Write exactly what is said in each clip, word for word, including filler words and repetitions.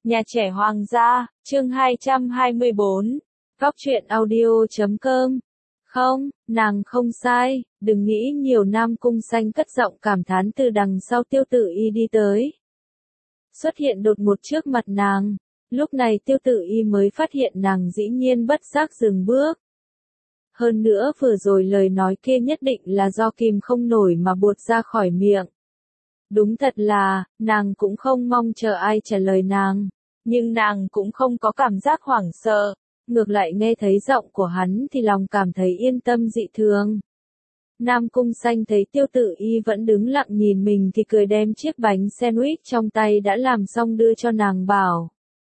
Nhà trẻ Hoàng gia, chương hai trăm hai mươi bốn. Góc truyện audio chấm com. Không, nàng không sai, đừng nghĩ nhiều. Nam Cung Xanh cất giọng cảm thán từ đằng sau Tiêu Tử Y đi tới. Xuất hiện đột ngột trước mặt nàng. Lúc này Tiêu Tử Y mới phát hiện nàng dĩ nhiên bất giác dừng bước. Hơn nữa vừa rồi lời nói kia nhất định là do kìm không nổi mà buột ra khỏi miệng. Đúng thật là, nàng cũng không mong chờ ai trả lời nàng. Nhưng nàng cũng không có cảm giác hoảng sợ. Ngược lại nghe thấy giọng của hắn thì lòng cảm thấy yên tâm dị thường. Nam Cung Xanh thấy Tiêu Tử Y vẫn đứng lặng nhìn mình thì cười đem chiếc bánh sandwich trong tay đã làm xong đưa cho nàng bảo.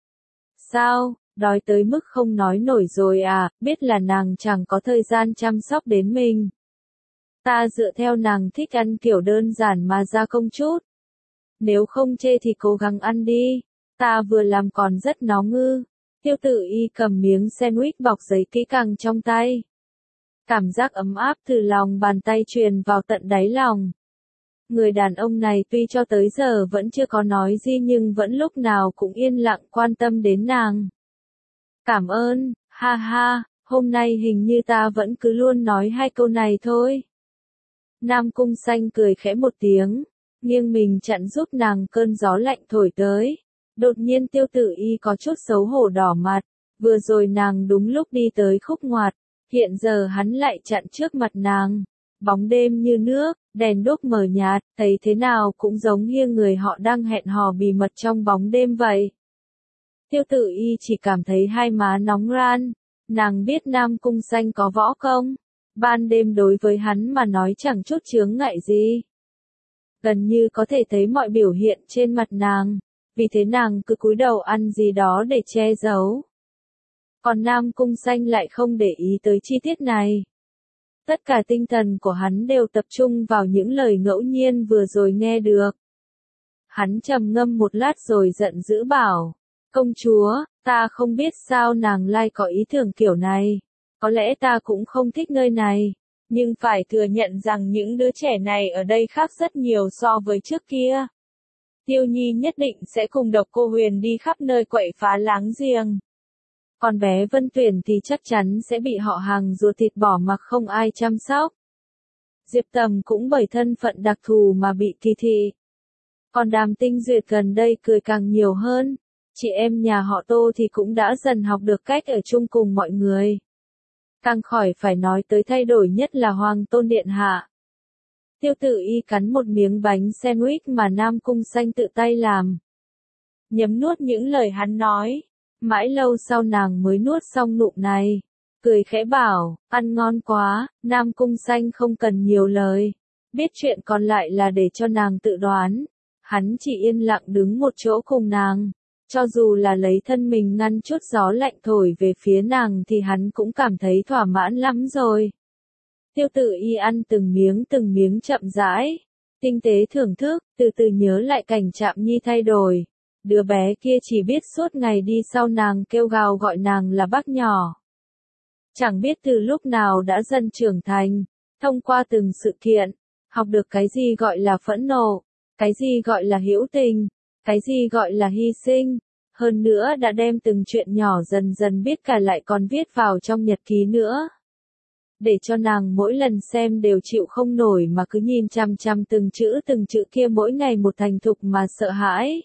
Sao, đói tới mức không nói nổi rồi à, biết là nàng chẳng có thời gian chăm sóc đến mình. Ta dựa theo nàng thích ăn kiểu đơn giản mà gia công chút. Nếu không chê thì cố gắng ăn đi, ta vừa làm còn rất nóng ư. Tiêu Tử Y cầm miếng sandwich bọc giấy kỹ càng trong tay. Cảm giác ấm áp từ lòng bàn tay truyền vào tận đáy lòng. Người đàn ông này tuy cho tới giờ vẫn chưa có nói gì nhưng vẫn lúc nào cũng yên lặng quan tâm đến nàng. Cảm ơn, ha ha, hôm nay hình như ta vẫn cứ luôn nói hai câu này thôi. Nam Cung Xanh cười khẽ một tiếng, nghiêng mình chặn giúp nàng cơn gió lạnh thổi tới. Đột nhiên Tiêu Tử Y có chút xấu hổ đỏ mặt, vừa rồi nàng đúng lúc đi tới khúc ngoặt, hiện giờ hắn lại chặn trước mặt nàng. Bóng đêm như nước, đèn đuốc mờ nhạt, thấy thế nào cũng giống như người họ đang hẹn hò bí mật trong bóng đêm vậy. Tiêu Tử Y chỉ cảm thấy hai má nóng ran, nàng biết Nam Cung Xanh có võ công, ban đêm đối với hắn mà nói chẳng chút chướng ngại gì. Gần như có thể thấy mọi biểu hiện trên mặt nàng, vì thế nàng cứ cúi đầu ăn gì đó để che giấu. Còn Nam Cung Xanh lại không để ý tới chi tiết này. Tất cả tinh thần của hắn đều tập trung vào những lời ngẫu nhiên vừa rồi nghe được. Hắn trầm ngâm một lát rồi giận dữ bảo, công chúa, ta không biết sao nàng lại có ý tưởng kiểu này. Có lẽ ta cũng không thích nơi này, nhưng phải thừa nhận rằng những đứa trẻ này ở đây khác rất nhiều so với trước kia. Tiêu Nhi nhất định sẽ cùng Độc Cô Huyền đi khắp nơi quậy phá láng giềng. Còn bé Vân Tuyển thì chắc chắn sẽ bị họ hàng ruột thịt bỏ mặc không ai chăm sóc. Diệp Tầm cũng bởi thân phận đặc thù mà bị kỳ thị. Còn Đàm Tinh Duyệt gần đây cười càng nhiều hơn. Chị em nhà họ Tô thì cũng đã dần học được cách ở chung cùng mọi người. Càng khỏi phải nói tới thay đổi nhất là Hoàng Tôn Điện Hạ. Tiêu Tử Y cắn một miếng bánh sandwich mà Nam Cung Xanh tự tay làm. Nhấm nuốt những lời hắn nói. Mãi lâu sau nàng mới nuốt xong nụ này. Cười khẽ bảo, ăn ngon quá, Nam Cung Xanh không cần nhiều lời. Biết chuyện còn lại là để cho nàng tự đoán. Hắn chỉ yên lặng đứng một chỗ cùng nàng. Cho dù là lấy thân mình ngăn chút gió lạnh thổi về phía nàng thì hắn cũng cảm thấy thỏa mãn lắm rồi. Tiêu Tử Y ăn từng miếng từng miếng chậm rãi, tinh tế thưởng thức, từ từ nhớ lại cảnh Trạm Nhi thay đổi. Đứa bé kia chỉ biết suốt ngày đi sau nàng kêu gào gọi nàng là bác nhỏ. Chẳng biết từ lúc nào đã dần trưởng thành, thông qua từng sự kiện, học được cái gì gọi là phẫn nộ, cái gì gọi là hữu tình, cái gì gọi là hy sinh. Hơn nữa đã đem từng chuyện nhỏ dần dần biết cả lại còn viết vào trong nhật ký nữa. Để cho nàng mỗi lần xem đều chịu không nổi mà cứ nhìn chăm chăm từng chữ từng chữ kia mỗi ngày một thành thục mà sợ hãi.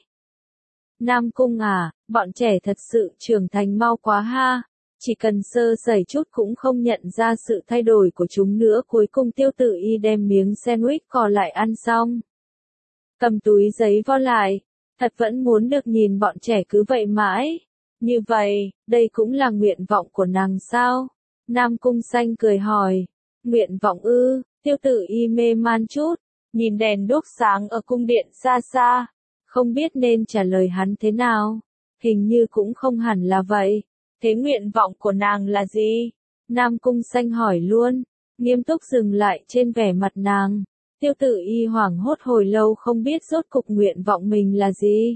Nam Cung à, bọn trẻ thật sự trưởng thành mau quá ha, chỉ cần sơ sẩy chút cũng không nhận ra sự thay đổi của chúng nữa. Cuối cùng Tiêu Tử Y đem miếng sandwich cò lại ăn xong. Cầm túi giấy vo lại, thật vẫn muốn được nhìn bọn trẻ cứ vậy mãi. Như vậy, đây cũng là nguyện vọng của nàng sao? Nam Cung Xanh cười hỏi. Nguyện vọng ư? Tiêu Tử Y mê man chút, nhìn đèn đuốc sáng ở cung điện xa xa, không biết nên trả lời hắn thế nào. Hình như cũng không hẳn là vậy. Thế nguyện vọng của nàng là gì? Nam Cung Xanh hỏi luôn, nghiêm túc dừng lại trên vẻ mặt nàng. Tiêu Tử Y hoảng hốt hồi lâu không biết rốt cục nguyện vọng mình là gì.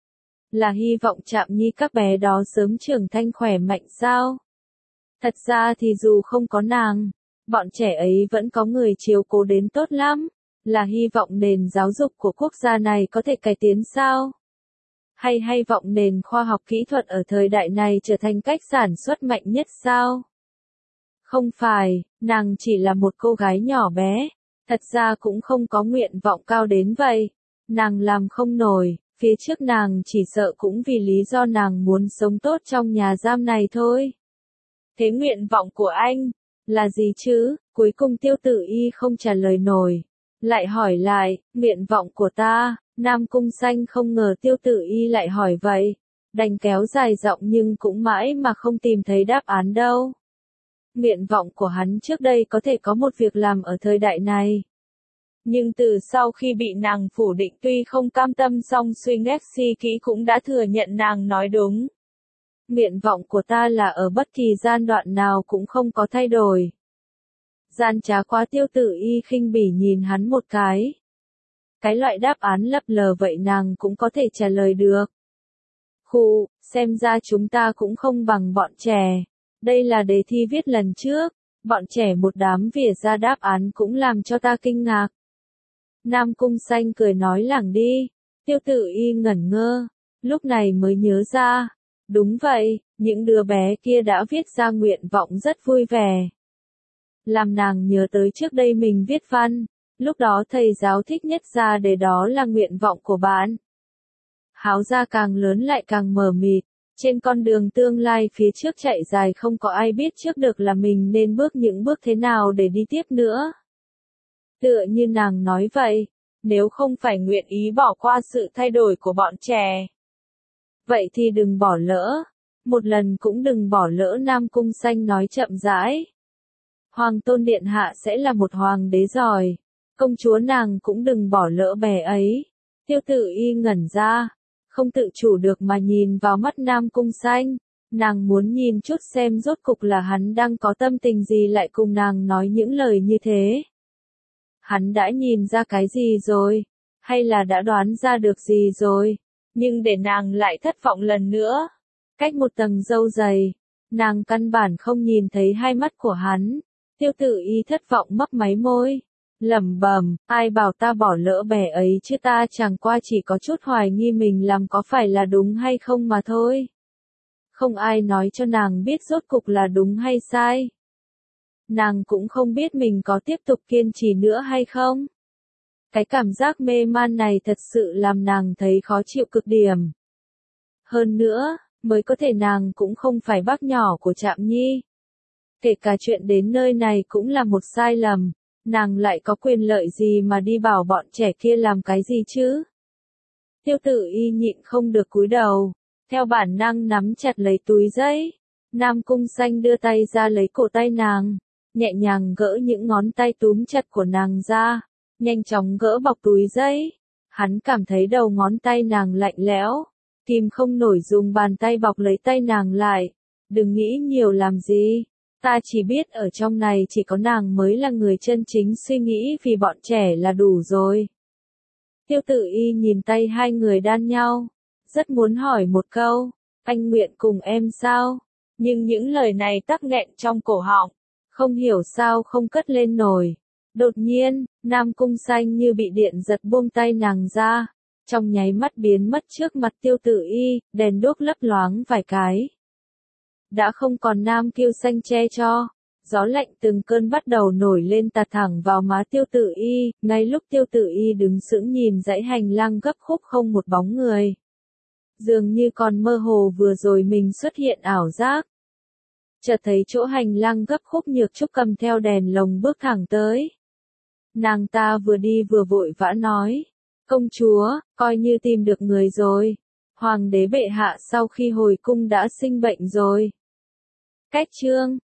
Là hy vọng Trạm Nhi các bé đó sớm trưởng thành khỏe mạnh sao? Thật ra thì dù không có nàng, bọn trẻ ấy vẫn có người chiếu cố đến tốt lắm. Là hy vọng nền giáo dục của quốc gia này có thể cải tiến sao? Hay hay vọng nền khoa học kỹ thuật ở thời đại này trở thành cách sản xuất mạnh nhất sao? Không phải, nàng chỉ là một cô gái nhỏ bé, thật ra cũng không có nguyện vọng cao đến vậy. Nàng làm không nổi, phía trước nàng chỉ sợ cũng vì lý do nàng muốn sống tốt trong nhà giam này thôi. Thế nguyện vọng của anh, là gì chứ? Cuối cùng Tiêu Tử Y không trả lời nổi. Lại hỏi lại, nguyện vọng của ta, Nam Cung Xanh không ngờ Tiêu Tử Y lại hỏi vậy. Đành kéo dài giọng nhưng cũng mãi mà không tìm thấy đáp án đâu. Nguyện vọng của hắn trước đây có thể có một việc làm ở thời đại này. Nhưng từ sau khi bị nàng phủ định tuy không cam tâm song suy ghét si kỹ cũng đã thừa nhận nàng nói đúng. Nguyện vọng của ta là ở bất kỳ giai đoạn nào cũng không có thay đổi. Gian trá quá. Tiêu Tử Y khinh bỉ nhìn hắn một cái. Cái loại đáp án lấp lờ vậy nàng cũng có thể trả lời được. Khụ, xem ra chúng ta cũng không bằng bọn trẻ. Đây là đề thi viết lần trước, bọn trẻ một đám vỉa ra đáp án cũng làm cho ta kinh ngạc. Nam Cung Xanh cười nói lảng đi. Tiêu Tử Y ngẩn ngơ, lúc này mới nhớ ra. Đúng vậy, những đứa bé kia đã viết ra nguyện vọng rất vui vẻ. Làm nàng nhớ tới trước đây mình viết văn, lúc đó thầy giáo thích nhất ra đề đó là nguyện vọng của bạn. Háo ra càng lớn lại càng mờ mịt, trên con đường tương lai phía trước chạy dài không có ai biết trước được là mình nên bước những bước thế nào để đi tiếp nữa. Tựa như nàng nói vậy, nếu không phải nguyện ý bỏ qua sự thay đổi của bọn trẻ. Vậy thì đừng bỏ lỡ, một lần cũng đừng bỏ lỡ. Nam Cung Xanh nói chậm rãi. Hoàng tôn điện hạ sẽ là một hoàng đế giỏi, công chúa nàng cũng đừng bỏ lỡ bè ấy. Tiêu Tử Y ngẩn ra, không tự chủ được mà nhìn vào mắt Nam Cung Xanh, nàng muốn nhìn chút xem rốt cục là hắn đang có tâm tình gì lại cùng nàng nói những lời như thế. Hắn đã nhìn ra cái gì rồi, hay là đã đoán ra được gì rồi, nhưng để nàng lại thất vọng lần nữa. Cách một tầng râu dày, nàng căn bản không nhìn thấy hai mắt của hắn. Tiêu Tử Y thất vọng mấp máy môi, lẩm bẩm, ai bảo ta bỏ lỡ bè ấy chứ, ta chẳng qua chỉ có chút hoài nghi mình làm có phải là đúng hay không mà thôi. Không ai nói cho nàng biết rốt cục là đúng hay sai. Nàng cũng không biết mình có tiếp tục kiên trì nữa hay không. Cái cảm giác mê man này thật sự làm nàng thấy khó chịu cực điểm. Hơn nữa, mới có thể nàng cũng không phải bác nhỏ của Trạm Nhi. Kể cả chuyện đến nơi này cũng là một sai lầm, nàng lại có quyền lợi gì mà đi bảo bọn trẻ kia làm cái gì chứ? Tiêu Tử Y nhịn không được cúi đầu, theo bản năng nắm chặt lấy túi giấy. Nam Cung Xanh đưa tay ra lấy cổ tay nàng, nhẹ nhàng gỡ những ngón tay túm chặt của nàng ra, nhanh chóng gỡ bọc túi giấy. Hắn cảm thấy đầu ngón tay nàng lạnh lẽo, kìm không nổi dùng bàn tay bọc lấy tay nàng lại. Đừng nghĩ nhiều làm gì. Ta chỉ biết ở trong này chỉ có nàng mới là người chân chính suy nghĩ vì bọn trẻ là đủ rồi. Tiêu Tử Y nhìn tay hai người đan nhau, rất muốn hỏi một câu, anh nguyện cùng em sao? Nhưng những lời này tắc nghẹn trong cổ họng, không hiểu sao không cất lên nổi. Đột nhiên, Nam Cung Xanh như bị điện giật buông tay nàng ra, trong nháy mắt biến mất trước mặt Tiêu Tử Y, đèn đuốc lấp loáng vài cái. Đã không còn Nam Kiêu Xanh che cho, gió lạnh từng cơn bắt đầu nổi lên tạt thẳng vào má Tiêu Tử Y, ngay lúc Tiêu Tử Y đứng sững nhìn dãy hành lang gấp khúc không một bóng người. Dường như còn mơ hồ vừa rồi mình xuất hiện ảo giác. Chợt thấy chỗ hành lang gấp khúc Nhược Trúc cầm theo đèn lồng bước thẳng tới. Nàng ta vừa đi vừa vội vã nói, công chúa, coi như tìm được người rồi. Hoàng đế bệ hạ sau khi hồi cung đã sinh bệnh rồi. Cách chương